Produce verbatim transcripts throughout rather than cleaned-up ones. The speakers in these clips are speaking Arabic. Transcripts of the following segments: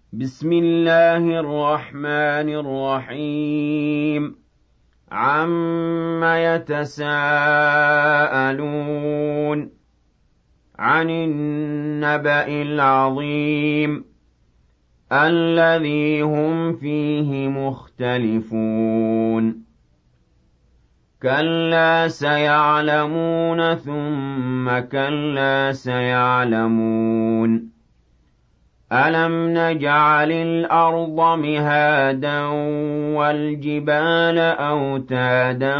بسم الله الرحمن الرحيم عم يتساءلون عن النبأ العظيم الذي هم فيه مختلفون كلا سيعلمون ثم كلا سيعلمون ألم نجعل الأرض مهادا والجبال أوتادا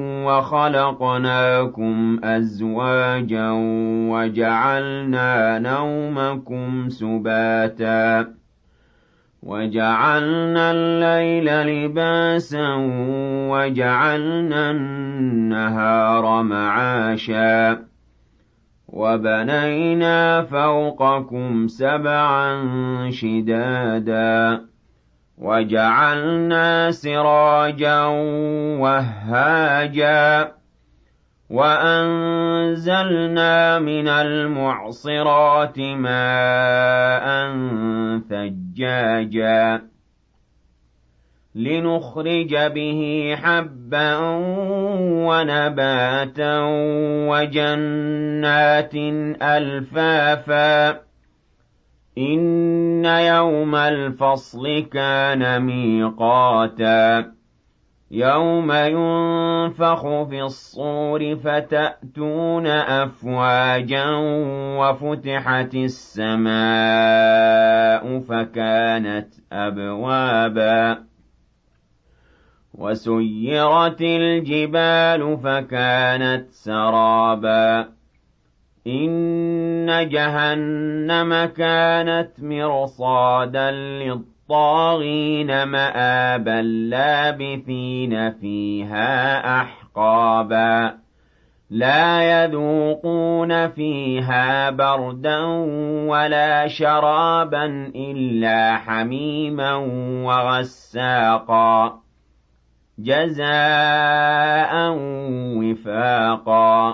وخلقناكم أزواجا وجعلنا نومكم سباتا وجعلنا الليل لباسا وجعلنا النهار معاشا وبنينا فوقكم سبعا شدادا وجعلنا سراجا وهاجا وأنزلنا من المعصرات ماء ثجاجا لنخرج به حبا ونباتا وجنات ألفافا إن يوم الفصل كان ميقاتا يوم ينفخ في الصور فتأتون أفواجا وفتحت السماء فكانت أبوابا وسيرت الجبال فكانت سرابا إن جهنم كانت مرصادا للطاغين مآبا لابثين فيها أحقابا لا يذوقون فيها بردا ولا شرابا إلا حميما وغساقا جزاء وفاقا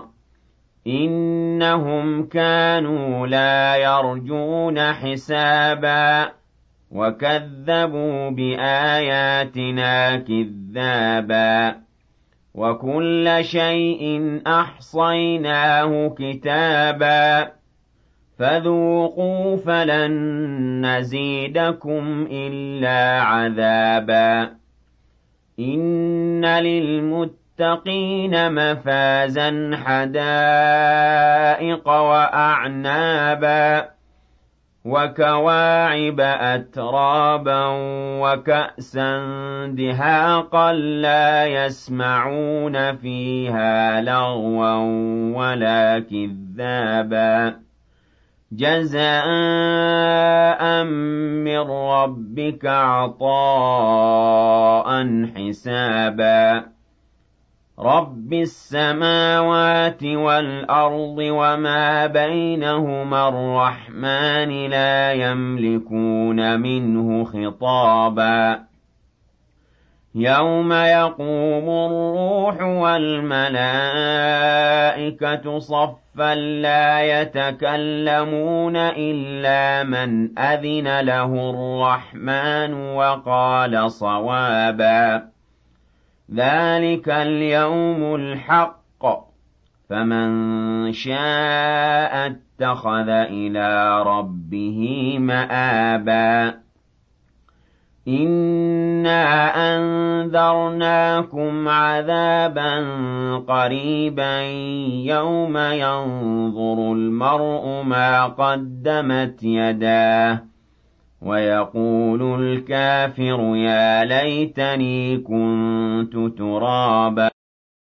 إنهم كانوا لا يرجون حسابا وكذبوا بآياتنا كذابا وكل شيء أحصيناه كتابا فذوقوا فلن نزيدكم إلا عذابا إن للمتقين مفازا حدائق وأعنابا وكواعب أترابا وكأسا دهاقا لا يسمعون فيها لغوا ولا كذابا جزاء من ربك عطاء حسابا رب السماوات والأرض وما بينهما الرحمن لا يملكون منه خطابا يوم يقوم الروح والملائكة صفا لا يتكلمون إلا من أذن له الرحمن وقال صوابا ذلك اليوم الحق فمن شاء اتخذ إلى ربه مآبا إنا أنذرناكم عذابا قريبا يوم ينظر المرء ما قدمت يداه ويقول الكافر يا ليتني كنت ترابا